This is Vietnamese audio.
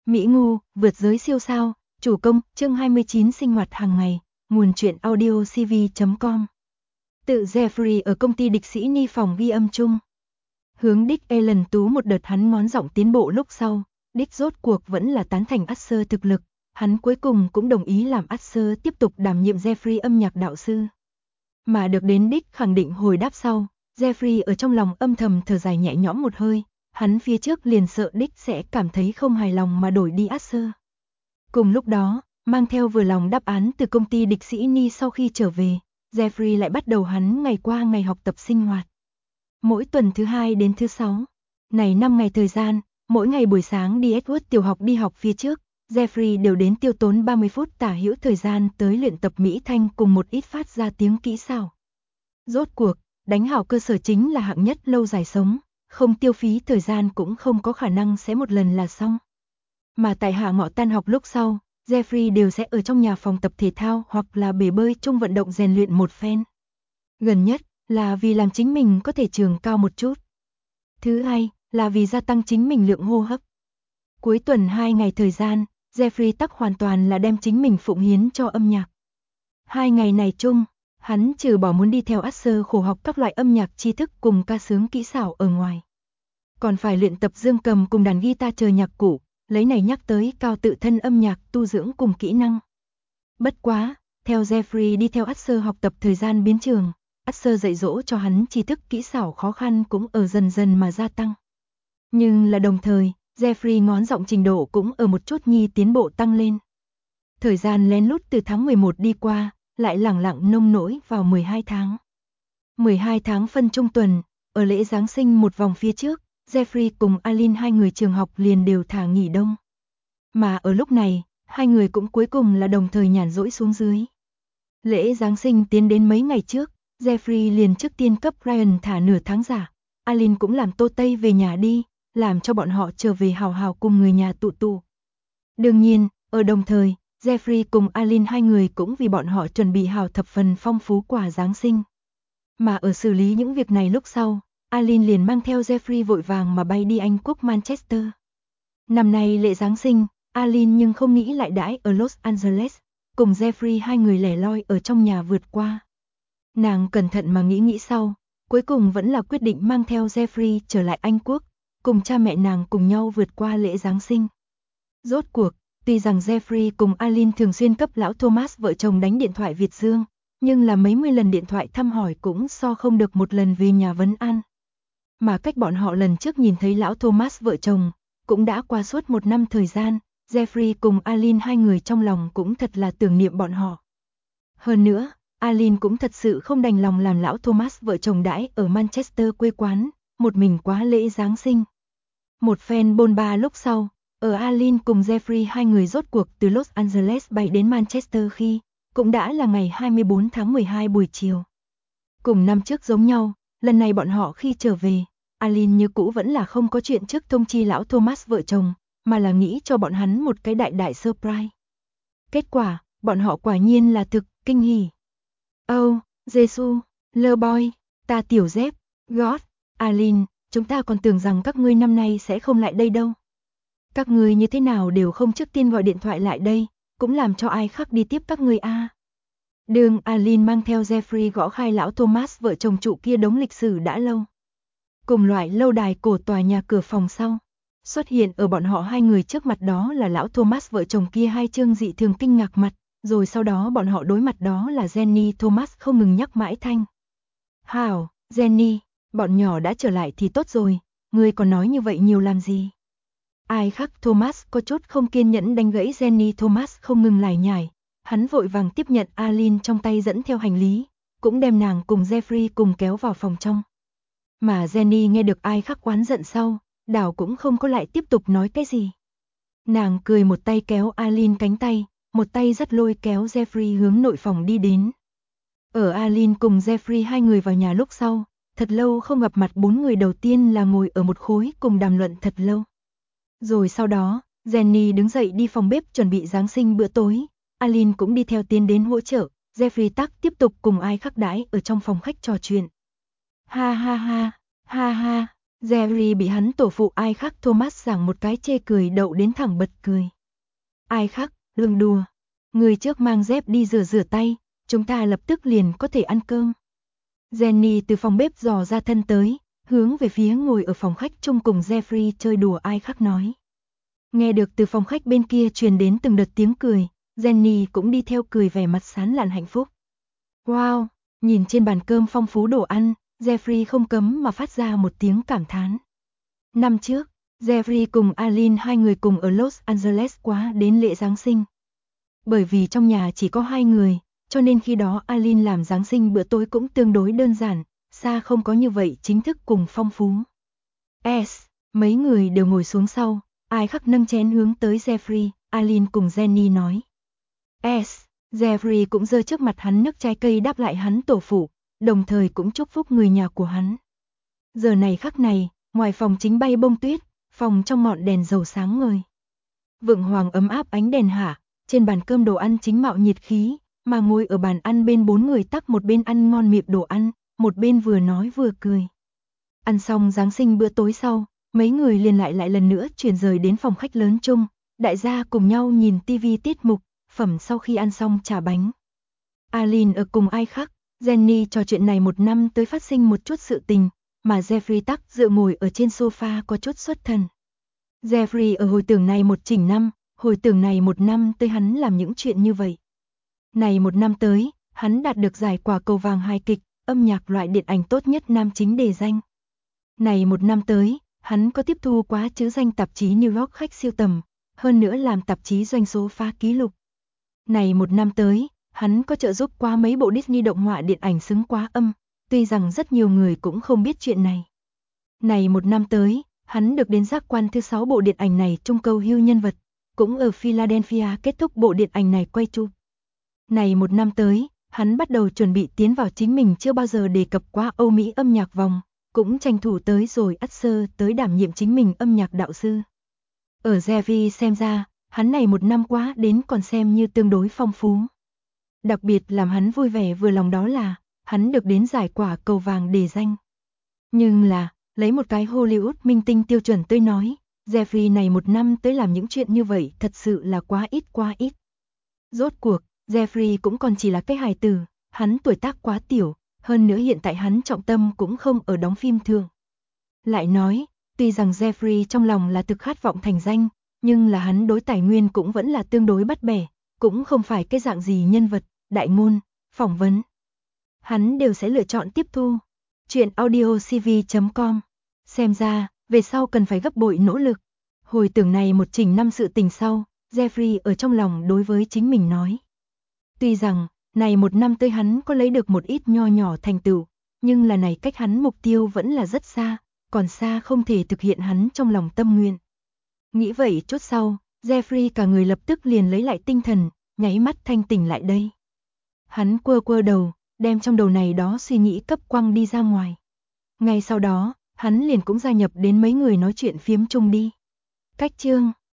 Mỹ Ngu, vượt giới siêu sao, chủ công, chương 29 sinh hoạt hàng ngày, nguồn truyện audio cv.com. Tự Jeffrey ở công ty địch sĩ Ni phòng ghi âm chung. Hướng Dick Allen tú một đợt hắn ngón giọng tiến bộ lúc sau, Dick rốt cuộc vẫn là tán thành Usher thực lực, hắn cuối cùng cũng đồng ý làm Usher tiếp tục đảm nhiệm Jeffrey âm nhạc đạo sư. Mà được đến Dick khẳng định hồi đáp sau, Jeffrey ở trong lòng âm thầm thở dài nhẹ nhõm một hơi. Hắn phía trước liền sợ Dick sẽ cảm thấy không hài lòng mà đổi đi Usher. Cùng lúc đó, mang theo vừa lòng đáp án từ công ty địch sĩ Ni sau khi trở về, Jeffrey lại bắt đầu hắn ngày qua ngày học tập sinh hoạt. Mỗi tuần thứ 2 đến thứ 6, này 5 ngày thời gian, mỗi ngày buổi sáng đi Edward tiểu học đi học phía trước, Jeffrey đều đến tiêu tốn 30 phút tả hữu thời gian tới luyện tập mỹ thanh cùng một ít phát ra tiếng kỹ xảo. Rốt cuộc, đánh hảo cơ sở chính là hạng nhất lâu dài sống. Không tiêu phí thời gian cũng không có khả năng sẽ một lần là xong. Mà tại hạ ngọ tan học lúc sau, Jeffrey đều sẽ ở trong nhà phòng tập thể thao hoặc là bể bơi chung vận động rèn luyện một phen. Gần nhất là vì làm chính mình có thể trường cao một chút. Thứ hai là vì gia tăng chính mình lượng hô hấp. Cuối tuần 2 ngày thời gian, Jeffrey tắc hoàn toàn là đem chính mình phụng hiến cho âm nhạc. 2 ngày này chung, hắn trừ bỏ muốn đi theo Usher khổ học các loại âm nhạc tri thức cùng ca sướng kỹ xảo ở ngoài. Còn phải luyện tập dương cầm cùng đàn guitar chờ nhạc cụ, lấy này nhắc tới cao tự thân âm nhạc tu dưỡng cùng kỹ năng. Bất quá, theo Jeffrey đi theo Usher học tập thời gian biến trường, Usher dạy dỗ cho hắn tri thức kỹ xảo khó khăn cũng ở dần dần mà gia tăng. Nhưng là đồng thời, Jeffrey ngón giọng trình độ cũng ở một chút nhi tiến bộ tăng lên. Thời gian lén lút từ tháng 11 đi qua, lại lẳng lặng nông nỗi vào 12 tháng. 12 tháng phân trung tuần, ở lễ Giáng sinh một vòng phía trước, Jeffrey cùng Alin hai người trường học liền đều thả nghỉ đông. Mà ở lúc này, hai người cũng cuối cùng là đồng thời nhàn rỗi xuống dưới. Lễ Giáng sinh tiến đến mấy ngày trước, Jeffrey liền trước tiên cấp Ryan thả nửa tháng giả. Alin cũng làm tô tây về nhà đi, làm cho bọn họ trở về hào hào cùng người nhà tụ tụ. Đương nhiên, ở đồng thời, Jeffrey cùng Alin hai người cũng vì bọn họ chuẩn bị hào thập phần phong phú quà Giáng sinh. Mà ở xử lý những việc này lúc sau, Alin liền mang theo Jeffrey vội vàng mà bay đi Anh quốc Manchester. Năm nay lễ Giáng sinh, Alin nhưng không nghĩ lại đãi ở Los Angeles, cùng Jeffrey hai người lẻ loi ở trong nhà vượt qua. Nàng cẩn thận mà nghĩ sau, cuối cùng vẫn là quyết định mang theo Jeffrey trở lại Anh quốc, cùng cha mẹ nàng cùng nhau vượt qua lễ Giáng sinh. Rốt cuộc, tuy rằng Jeffrey cùng Alin thường xuyên cấp lão Thomas vợ chồng đánh điện thoại Việt Dương, nhưng là mấy mươi lần điện thoại thăm hỏi cũng so không được một lần về nhà vấn an. Mà cách bọn họ lần trước nhìn thấy lão Thomas vợ chồng, cũng đã qua suốt 1 năm thời gian, Jeffrey cùng Alin hai người trong lòng cũng thật là tưởng niệm bọn họ. Hơn nữa, Alin cũng thật sự không đành lòng làm lão Thomas vợ chồng đãi ở Manchester quê quán, một mình quá lễ Giáng sinh. Một phen bôn ba lúc sau, ở Alin cùng Jeffrey hai người rốt cuộc từ Los Angeles bay đến Manchester khi, cũng đã là ngày 24 tháng 12 buổi chiều. Cùng năm trước giống nhau, lần này bọn họ khi trở về, Alin như cũ vẫn là không có chuyện trước thông chi lão Thomas vợ chồng, mà là nghĩ cho bọn hắn một cái đại đại surprise. Kết quả, bọn họ quả nhiên là thực kinh hỉ. Oh, Jesus, lơ boy, ta tiểu dép, God, Alin, chúng ta còn tưởng rằng các ngươi năm nay sẽ không lại đây đâu. Các ngươi như thế nào đều không trước tiên gọi điện thoại lại đây, cũng làm cho ai khác đi tiếp các ngươi a. Đường Alin mang theo Jeffrey gõ khai lão Thomas vợ chồng trụ kia đống lịch sử đã lâu. Cùng loại lâu đài cổ tòa nhà cửa phòng sau, xuất hiện ở bọn họ hai người trước mặt đó là lão Thomas vợ chồng kia hai trương dị thường kinh ngạc mặt, rồi sau đó bọn họ đối mặt đó là Jenny Thomas không ngừng nhắc mãi thanh. Hảo, Jenny, bọn nhỏ đã trở lại thì tốt rồi, ngươi còn nói như vậy nhiều làm gì? Ai khác Thomas có chút không kiên nhẫn đánh gãy Jenny Thomas không ngừng lải nhải, hắn vội vàng tiếp nhận Alin trong tay dẫn theo hành lý, cũng đem nàng cùng Jeffrey cùng kéo vào phòng trong. Mà Jenny nghe được ai khác oán giận sau, đảo cũng không có lại tiếp tục nói cái gì. Nàng cười một tay kéo Alin cánh tay, một tay dắt lôi kéo Jeffrey hướng nội phòng đi đến. Ở Alin cùng Jeffrey hai người vào nhà lúc sau, thật lâu không gặp mặt 4 người đầu tiên là ngồi ở một khối cùng đàm luận thật lâu. Rồi sau đó, Jenny đứng dậy đi phòng bếp chuẩn bị Giáng sinh bữa tối, Alin cũng đi theo tiến đến hỗ trợ, Jeffrey tắc tiếp tục cùng ai khác đãi ở trong phòng khách trò chuyện. Ha ha ha, ha ha, Jerry bị hắn tổ phụ ai khác Thomas giảng một cái chê cười đậu đến thẳng bật cười. Ai khác, đừng đùa. Người trước mang dép đi rửa tay, chúng ta lập tức liền có thể ăn cơm. Jenny từ phòng bếp dò ra thân tới, hướng về phía ngồi ở phòng khách chung cùng Jeffrey chơi đùa ai khác nói. Nghe được từ phòng khách bên kia truyền đến từng đợt tiếng cười, Jenny cũng đi theo cười vẻ mặt sán lạn hạnh phúc. Wow, nhìn trên bàn cơm phong phú đồ ăn, Jeffrey không cấm mà phát ra một tiếng cảm thán. Năm trước, Jeffrey cùng Aline hai người cùng ở Los Angeles quá đến lễ Giáng sinh. Bởi vì trong nhà chỉ có hai người, cho nên khi đó Aline làm Giáng sinh bữa tối cũng tương đối đơn giản, xa không có như vậy chính thức cùng phong phú. Mấy người đều ngồi xuống sau, ai khắc nâng chén hướng tới Jeffrey, Aline cùng Jenny nói. Jeffrey cũng giơ trước mặt hắn nước trái cây đáp lại hắn tổ phụ, đồng thời cũng chúc phúc người nhà của hắn. Giờ này khắc này, ngoài phòng chính bay bông tuyết, phòng trong ngọn đèn dầu sáng ngời. Vượng hoàng ấm áp ánh đèn hạ, trên bàn cơm đồ ăn chính mạo nhiệt khí, mà ngồi ở bàn ăn bên bốn người tắc một bên ăn ngon miệng đồ ăn, một bên vừa nói vừa cười. Ăn xong Giáng sinh bữa tối sau, mấy người liền lại lần nữa chuyển rời đến phòng khách lớn chung, đại gia cùng nhau nhìn tivi tiết mục, phẩm sau khi ăn xong trà bánh. Aline ở cùng ai khác, Jenny trò chuyện này một năm tới phát sinh một chút sự tình, mà Jeffrey tắc dựa ngồi ở trên sofa có chút xuất thần. Jeffrey ở hồi tưởng này một chỉnh năm, hồi tưởng này một năm tới hắn làm những chuyện như vậy. Này một năm tới, hắn đạt được giải quả cầu vàng hài kịch, âm nhạc loại điện ảnh tốt nhất nam chính đề danh. Này một năm tới, hắn có tiếp thu quá chữ danh tạp chí New York khách siêu tầm, hơn nữa làm tạp chí doanh số phá kỷ lục. Này một năm tới, hắn có trợ giúp qua mấy bộ Disney động họa điện ảnh xứng quá âm, tuy rằng rất nhiều người cũng không biết chuyện này. Này một năm tới, hắn được đến giác quan thứ 6 bộ điện ảnh này trung câu hưu nhân vật, cũng ở Philadelphia kết thúc bộ điện ảnh này quay chụp. Này một năm tới, hắn bắt đầu chuẩn bị tiến vào chính mình chưa bao giờ đề cập qua Âu Mỹ âm nhạc vòng, cũng tranh thủ tới rồi Usher tới đảm nhiệm chính mình âm nhạc đạo sư. Ở Jeffrey xem ra, hắn này một năm quá đến còn xem như tương đối phong phú. Đặc biệt làm hắn vui vẻ vừa lòng đó là, hắn được đến giải quả cầu vàng đề danh. Nhưng là, lấy một cái Hollywood minh tinh tiêu chuẩn tới nói, Jeffrey này một năm tới làm những chuyện như vậy thật sự là quá ít. Rốt cuộc, Jeffrey cũng còn chỉ là cái hài tử, hắn tuổi tác quá tiểu, hơn nữa hiện tại hắn trọng tâm cũng không ở đóng phim thường. Lại nói, tuy rằng Jeffrey trong lòng là thực khát vọng thành danh, nhưng là hắn đối tài nguyên cũng vẫn là tương đối bắt bẻ, cũng không phải cái dạng gì nhân vật, đại ngôn, phỏng vấn. Hắn đều sẽ lựa chọn tiếp thu. Chuyện audiocv.com. Xem ra, về sau cần phải gấp bội nỗ lực. Hồi tưởng này một chỉnh năm sự tình sau, Jeffrey ở trong lòng đối với chính mình nói. Tuy rằng, này một năm tới hắn có lấy được một ít nho nhỏ thành tựu, nhưng là này cách hắn mục tiêu vẫn là rất xa, còn xa không thể thực hiện hắn trong lòng tâm nguyện. Nghĩ vậy chút sau, Jeffrey cả người lập tức liền lấy lại tinh thần, nháy mắt thanh tỉnh lại đây. Hắn quơ đầu, đem trong đầu này đó suy nghĩ cấp quăng đi ra ngoài. Ngay sau đó, hắn liền cũng gia nhập đến mấy người nói chuyện phiếm chung đi. Cách chương